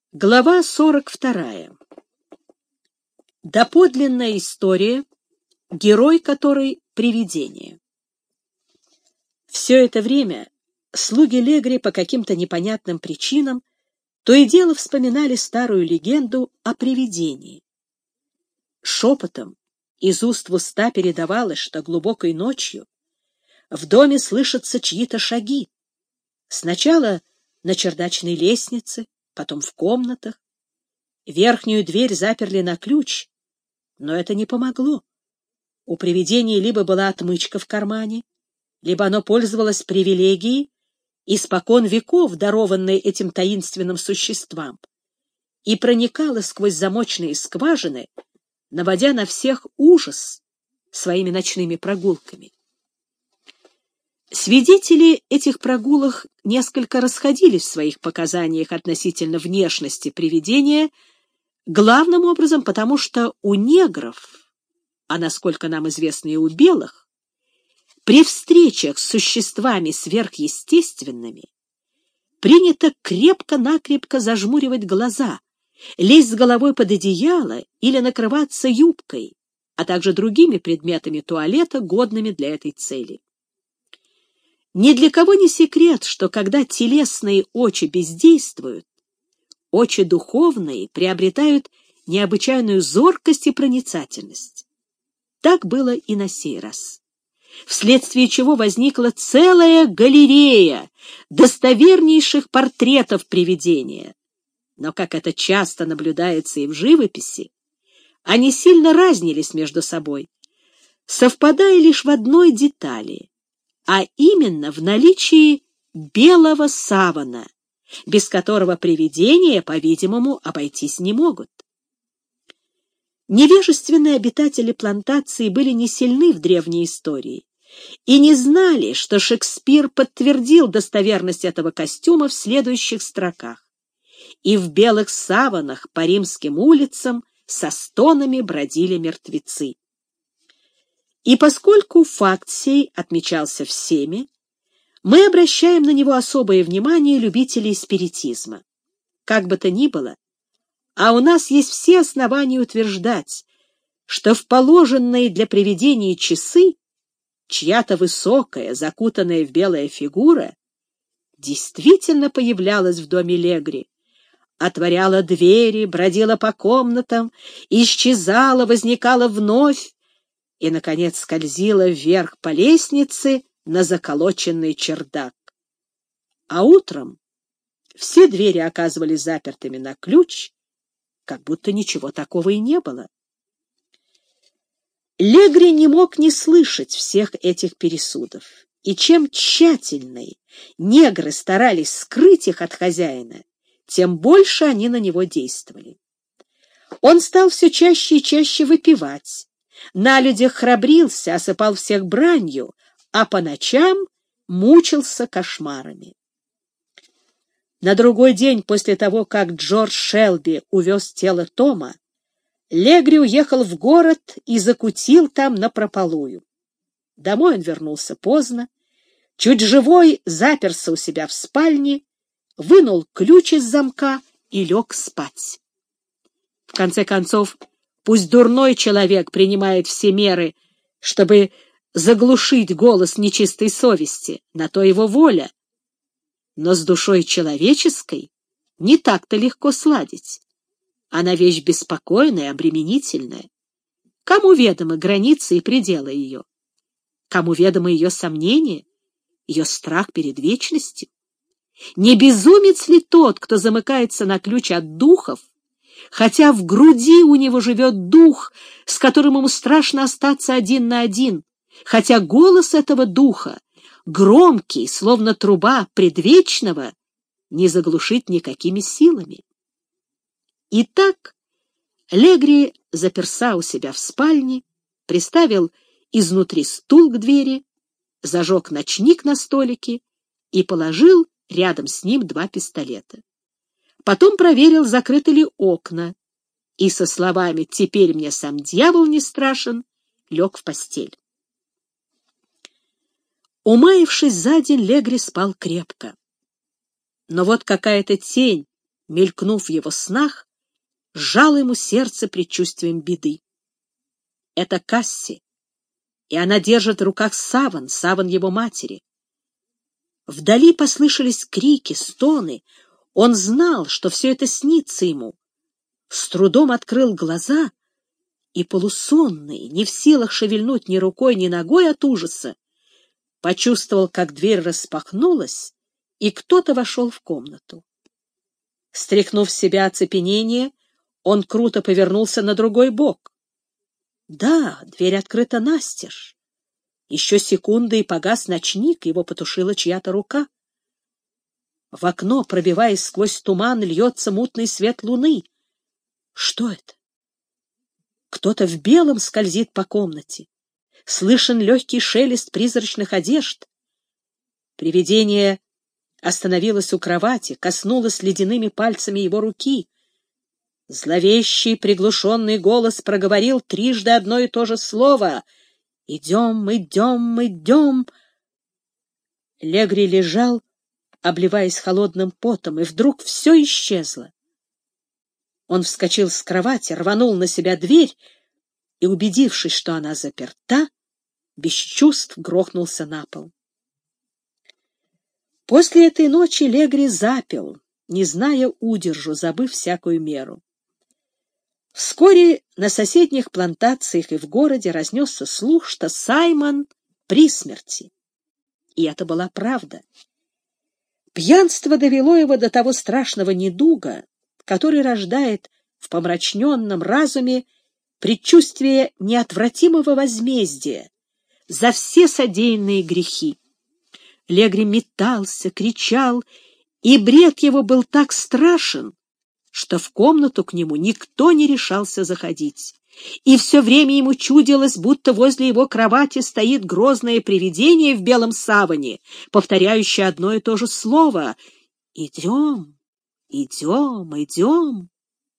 Глава 42. Доподлинная история, герой которой — привидение. Все это время слуги Легри по каким-то непонятным причинам то и дело вспоминали старую легенду о привидении. Шепотом из уст в уста передавалось, что глубокой ночью в доме слышатся чьи-то шаги. Сначала на чердачной лестнице, потом в комнатах. Верхнюю дверь заперли на ключ, но это не помогло. У привидения либо была отмычка в кармане, либо оно пользовалось привилегией, испокон веков дарованной этим таинственным существам, и проникало сквозь замочные скважины, наводя на всех ужас своими ночными прогулками. Свидетели этих прогулок несколько расходились в своих показаниях относительно внешности привидения, главным образом потому, что у негров, а насколько нам известно и у белых, при встречах с существами сверхъестественными принято крепко-накрепко зажмуривать глаза, лезть с головой под одеяло или накрываться юбкой, а также другими предметами туалета, годными для этой цели. Ни для кого не секрет, что когда телесные очи бездействуют, очи духовные приобретают необычайную зоркость и проницательность. Так было и на сей раз, вследствие чего возникла целая галерея достовернейших портретов привидения. Но, как это часто наблюдается и в живописи, они сильно разнились между собой, совпадая лишь в одной детали, а именно в наличии белого савана, без которого привидения, по-видимому, обойтись не могут. Невежественные обитатели плантации были не сильны в древней истории и не знали, что Шекспир подтвердил достоверность этого костюма в следующих строках: «И в белых саванах по римским улицам со стонами бродили мертвецы». И поскольку факт сей отмечался всеми, мы обращаем на него особое внимание любителей спиритизма. Как бы то ни было, а у нас есть все основания утверждать, что в положенные для привидения часы чья-то высокая, закутанная в белая фигура действительно появлялась в доме Легри, отворяла двери, бродила по комнатам, исчезала, возникала вновь и, наконец, скользила вверх по лестнице на заколоченный чердак. А утром все двери оказывались запертыми на ключ, как будто ничего такого и не было. Легри не мог не слышать всех этих пересудов, и чем тщательней негры старались скрыть их от хозяина, тем больше они на него действовали. Он стал все чаще и чаще выпивать, на людях храбрился, осыпал всех бранью, а по ночам мучился кошмарами. На другой день после того, как Джордж Шелби увез тело Тома, Легри уехал в город и закутил там напропалую. Домой он вернулся поздно, чуть живой заперся у себя в спальне, вынул ключ из замка и лег спать. В конце концов, пусть дурной человек принимает все меры, чтобы заглушить голос нечистой совести, на то его воля. Но с душой человеческой не так-то легко сладить. Она вещь беспокойная, обременительная. Кому ведомы границы и пределы ее? Кому ведомы ее сомнения, ее страх перед вечностью? Не безумец ли тот, кто замыкается на ключ от духов, хотя в груди у него живет дух, с которым ему страшно остаться один на один, хотя голос этого духа, громкий, словно труба предвечного, не заглушить никакими силами? Итак, Легри заперся у себя в спальне, приставил изнутри стул к двери, зажег ночник на столике и положил рядом с ним 2 пистолета. Потом проверил, закрыты ли окна, и со словами «теперь мне сам дьявол не страшен» лег в постель. Умаившись за день, Легри спал крепко. Но вот какая-то тень мелькнув в его снах, сжало ему сердце предчувствием беды. Это Касси, и она держит в руках саван его матери. Вдали послышались крики, стоны. Он знал, что все это снится ему. С трудом открыл глаза и, полусонный, не в силах шевельнуть ни рукой, ни ногой от ужаса, почувствовал, как дверь распахнулась, и кто-то вошел в комнату. Стряхнув с себя оцепенение, он круто повернулся на другой бок. Да, дверь открыта настежь. Еще секунды, и погас ночник, его потушила чья-то рука. В окно, пробиваясь сквозь туман, льется мутный свет луны. Что это? Кто-то в белом скользит по комнате. Слышен легкий шелест призрачных одежд. Привидение остановилось у кровати, коснулось ледяными пальцами его руки. Зловещий приглушенный голос проговорил трижды одно и то же слово: «Идем, идем, идем». Легри лежал, обливаясь холодным потом, и вдруг все исчезло. Он вскочил с кровати, рванул на себя дверь и, убедившись, что она заперта, без чувств грохнулся на пол. После этой ночи Легри запил, не зная удержу, забыв всякую меру. Вскоре на соседних плантациях и в городе разнесся слух, что Саймон при смерти. И это была правда. Пьянство довело его до того страшного недуга, который рождает в помрачненном разуме предчувствие неотвратимого возмездия за все содеянные грехи. Легри метался, кричал, и бред его был так страшен, что в комнату к нему никто не решался заходить, и все время ему чудилось, будто возле его кровати стоит грозное привидение в белом саване, повторяющее одно и то же слово: «Идем, идем, идем».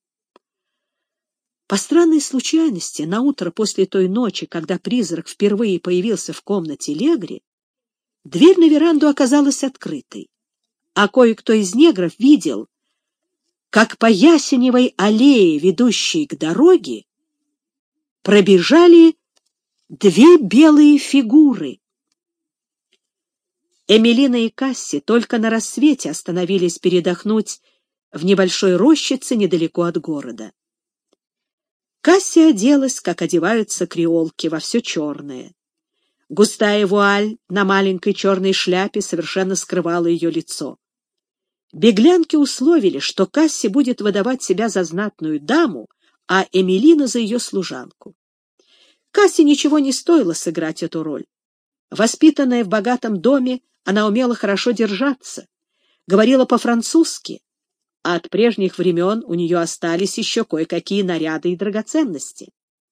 По странной случайности, наутро после той ночи, когда призрак впервые появился в комнате Легри, дверь на веранду оказалась открытой, а кое-кто из негров видел, как по ясеневой аллее, ведущей к дороге, пробежали две белые фигуры. Эмилина и Касси только на рассвете остановились передохнуть в небольшой рощице недалеко от города. Касси оделась, как одеваются креолки, во все черное. Густая вуаль на маленькой черной шляпе совершенно скрывала ее лицо. Беглянки условили, что Касси будет выдавать себя за знатную даму, а Эмилина за ее служанку. Касси ничего не стоило сыграть эту роль. Воспитанная в богатом доме, она умела хорошо держаться, говорила по-французски, а от прежних времен у нее остались еще кое-какие наряды и драгоценности.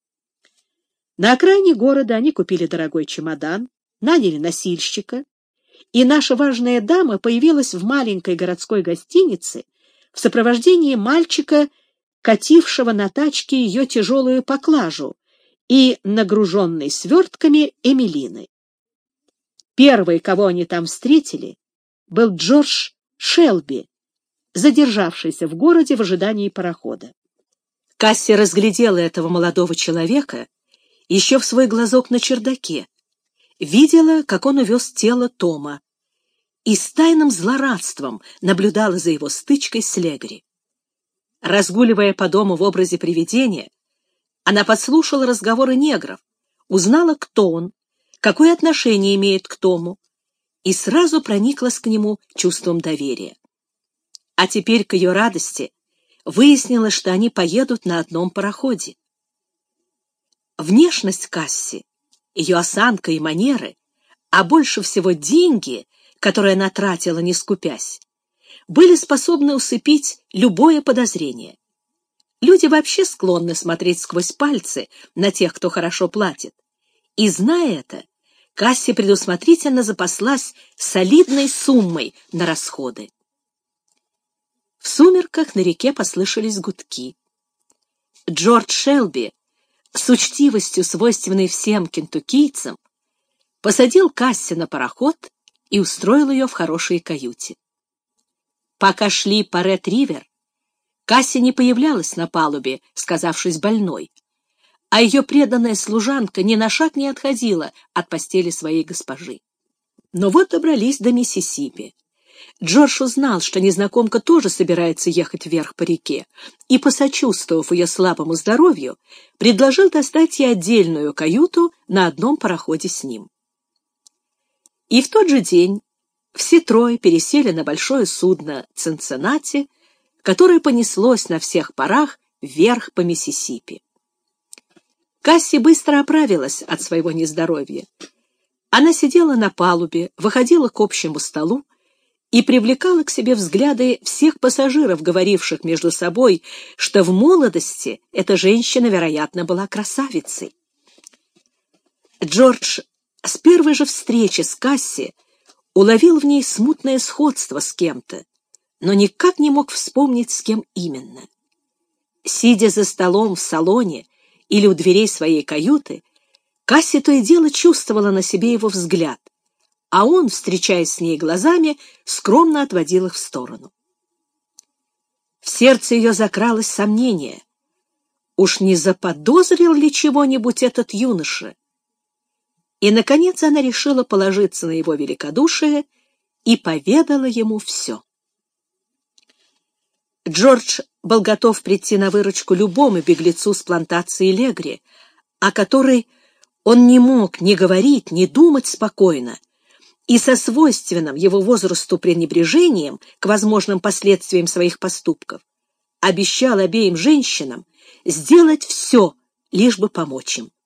На окраине города они купили дорогой чемодан, наняли носильщика, и наша важная дама появилась в маленькой городской гостинице в сопровождении мальчика, катившего на тачке ее тяжелую поклажу, и нагруженной свертками Эмилины. Первый, кого они там встретили, был Джордж Шелби, задержавшийся в городе в ожидании парохода. Касси разглядела этого молодого человека еще в свой глазок на чердаке, видела, как он увез тело Тома, и с тайным злорадством наблюдала за его стычкой с Легри. Разгуливая по дому в образе привидения, она подслушала разговоры негров, узнала, кто он, какое отношение имеет к Тому, и сразу прониклась к нему чувством доверия. А теперь, к ее радости, выяснилось, что они поедут на одном пароходе. Внешность Касси, ее осанка и манеры, а больше всего деньги, которые она тратила, не скупясь, были способны усыпить любое подозрение. Люди вообще склонны смотреть сквозь пальцы на тех, кто хорошо платит. И, зная это, Касси предусмотрительно запаслась солидной суммой на расходы. В сумерках на реке послышались гудки. Джордж Шелби, с учтивостью, свойственной всем кентуккийцам, посадил Касси на пароход и устроил ее в хорошей каюте. Пока шли по Ред-Ривер, Касси не появлялась на палубе, сказавшись больной, а ее преданная служанка ни на шаг не отходила от постели своей госпожи. Но вот добрались до Миссисипи. Джордж узнал, что незнакомка тоже собирается ехать вверх по реке, и, посочувствовав ее слабому здоровью, предложил достать ей отдельную каюту на одном пароходе с ним. И в тот же день все трое пересели на большое судно «Цинциннати», которое понеслось на всех парах вверх по Миссисипи. Касси быстро оправилась от своего нездоровья. Она сидела на палубе, выходила к общему столу и привлекала к себе взгляды всех пассажиров, говоривших между собой, что в молодости эта женщина, вероятно, была красавицей. Джордж с первой же встречи с Касси уловил в ней смутное сходство с кем-то, но никак не мог вспомнить, с кем именно. Сидя за столом в салоне или у дверей своей каюты, Касси то и дело чувствовала на себе его взгляд, а он, встречаясь с ней глазами, скромно отводил их в сторону. В сердце ее закралось сомнение. Уж не заподозрил ли чего-нибудь этот юноша? И, наконец, она решила положиться на его великодушие и поведала ему все. Джордж был готов прийти на выручку любому беглецу с плантации Легри, о которой он не мог ни говорить, ни думать спокойно, и со свойственным его возрасту пренебрежением к возможным последствиям своих поступков обещал обеим женщинам сделать все, лишь бы помочь им.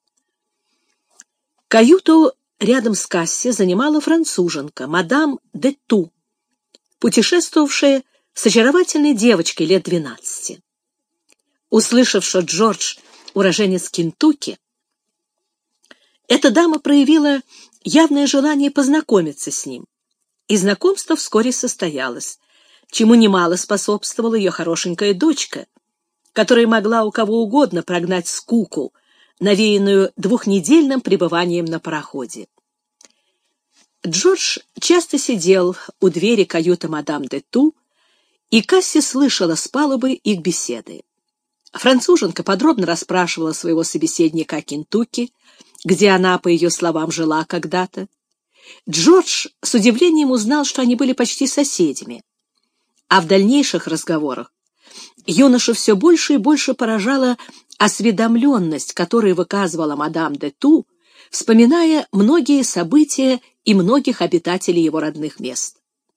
Каюту рядом с Касси занимала француженка, мадам де Ту, путешествовавшая с очаровательной девочкой лет 12. Услышав, что Джордж уроженец Кентукки, эта дама проявила явное желание познакомиться с ним, и знакомство вскоре состоялось, чему немало способствовала ее хорошенькая дочка, которая могла у кого угодно прогнать скуку, навеянную двухнедельным пребыванием на пароходе. Джордж часто сидел у двери каюты мадам де Ту, и Касси слышала с палубы их беседы. Француженка подробно расспрашивала своего собеседника о Кентукки, где она, по ее словам, жила когда-то. Джордж с удивлением узнал, что они были почти соседями. А в дальнейших разговорах юношу все больше и больше поражала осведомленность, которую выказывала мадам де Ту, вспоминая многие события и многих обитателей его родных мест.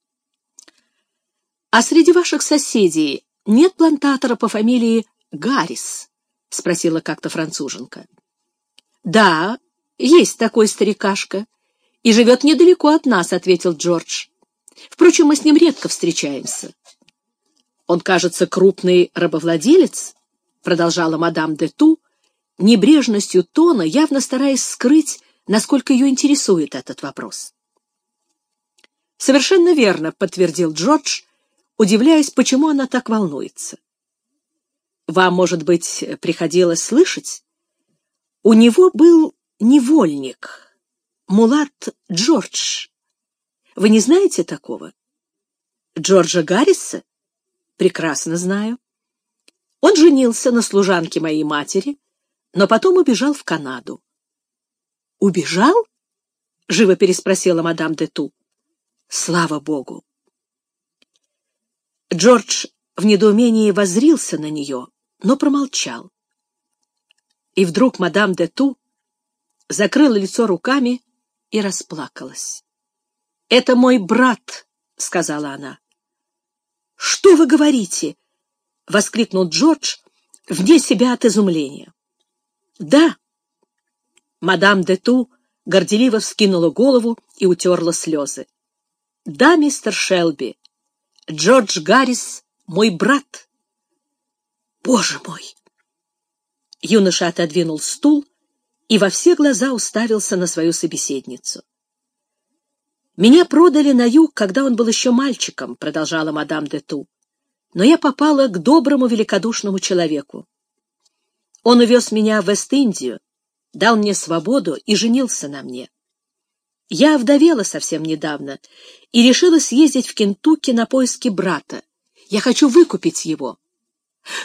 «А среди ваших соседей нет плантатора по фамилии Гаррис?» — спросила как-то француженка. «Да, есть такой старикашка, и живет недалеко от нас», — ответил Джордж. «Впрочем, мы с ним редко встречаемся». «Он, кажется, крупный рабовладелец?» — продолжала мадам де Ту, небрежностью тона, явно стараясь скрыть, насколько ее интересует этот вопрос. «Совершенно верно», — подтвердил Джордж, удивляясь, почему она так волнуется. «Вам, может быть, приходилось слышать? У него был невольник, мулат Джордж. Вы не знаете такого?» «Джорджа Гарриса? Прекрасно знаю. Он женился на служанке моей матери, но потом убежал в Канаду». «Убежал?» — живо переспросила мадам де Ту. «Слава Богу!» Джордж в недоумении воззрился на нее, но промолчал. И вдруг мадам де Ту закрыла лицо руками и расплакалась. «Это мой брат», — сказала она. «Что вы говорите?» — воскликнул Джордж, вне себя от изумления. «Да». Мадам де Ту горделиво вскинула голову и утерла слезы. «Да, мистер Шелби, Джордж Гаррис — мой брат». «Боже мой!» Юноша отодвинул стул и во все глаза уставился на свою собеседницу. «Меня продали на юг, когда он был еще мальчиком», — продолжала мадам де Ту. «Но я попала к доброму великодушному человеку. Он увез меня в Вест-Индию, дал мне свободу и женился на мне. Я овдовела совсем недавно и решила съездить в Кентукки на поиски брата. Я хочу выкупить его.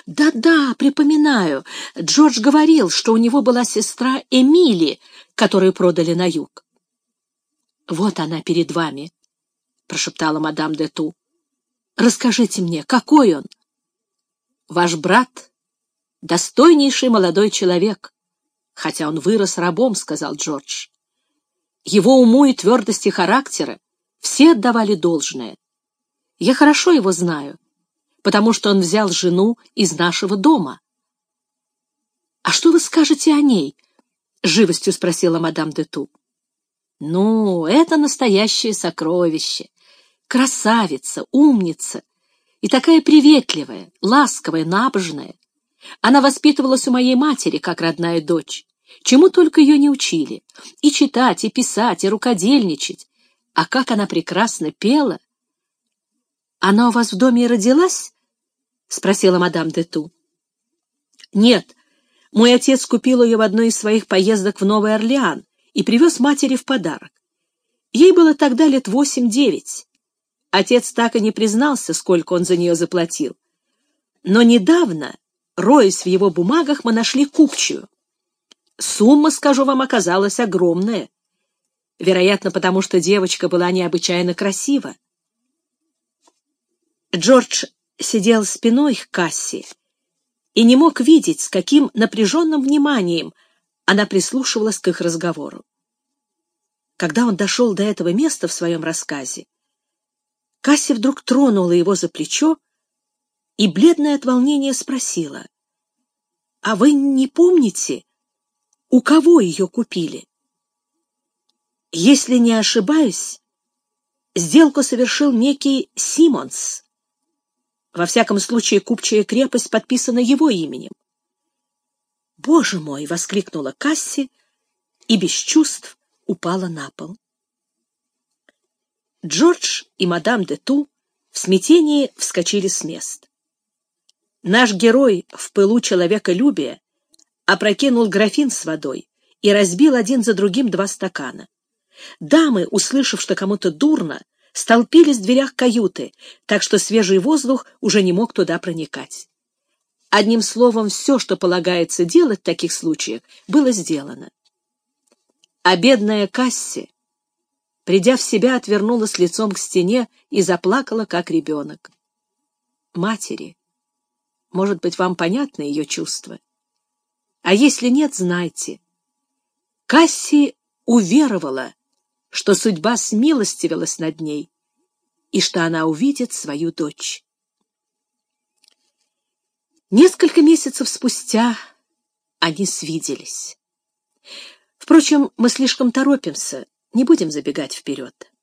Да-да, припоминаю. Джордж говорил, что у него была сестра Эмили, которую продали на юг. «Вот она перед вами», — прошептала мадам де Ту. «Расскажите мне, какой он?» «Ваш брат — достойнейший молодой человек, хотя он вырос рабом», — сказал Джордж. «Его уму и твердости характера все отдавали должное. Я хорошо его знаю, потому что он взял жену из нашего дома». «А что вы скажете о ней?» — живостью спросила мадам де Ту. «Ну, это настоящее сокровище. Красавица, умница и такая приветливая, ласковая, набожная. Она воспитывалась у моей матери, как родная дочь. Чему только ее не учили. И читать, и писать, и рукодельничать. А как она прекрасно пела!» «Она у вас в доме и родилась?» — спросила мадам де Ту. «Нет, мой отец купил ее в одной из своих поездок в Новый Орлеан и привез матери в подарок. Ей было тогда лет 8-9. Отец так и не признался, сколько он за нее заплатил. Но недавно, роясь в его бумагах, мы нашли купчую. Сумма, скажу вам, оказалась огромная. Вероятно, потому что девочка была необычайно красива». Джордж сидел спиной к кассе и не мог видеть, с каким напряженным вниманием она прислушивалась к их разговору. Когда он дошел до этого места в своем рассказе, Касси вдруг тронула его за плечо и, бледная от волнения, спросила: «А вы не помните, у кого ее купили?» «Если не ошибаюсь, сделку совершил некий Симмонс. Во всяком случае, купчая крепость подписана его именем». «Боже мой!» — воскликнула Касси и без чувств упала на пол. Джордж и мадам де Ту в смятении вскочили с мест. Наш герой в пылу человеколюбия опрокинул графин с водой и разбил один за другим 2 стакана. Дамы, услышав, что кому-то дурно, столпились в дверях каюты, так что свежий воздух уже не мог туда проникать. Одним словом, все, что полагается делать в таких случаях, было сделано. А бедная Касси, придя в себя, отвернулась лицом к стене и заплакала, как ребенок. Матери, может быть, вам понятны ее чувства? А если нет, знайте, Касси уверовала, что судьба смилостивилась над ней и что она увидит свою дочь. Несколько месяцев спустя они свиделись. Впрочем, мы слишком торопимся, не будем забегать вперед.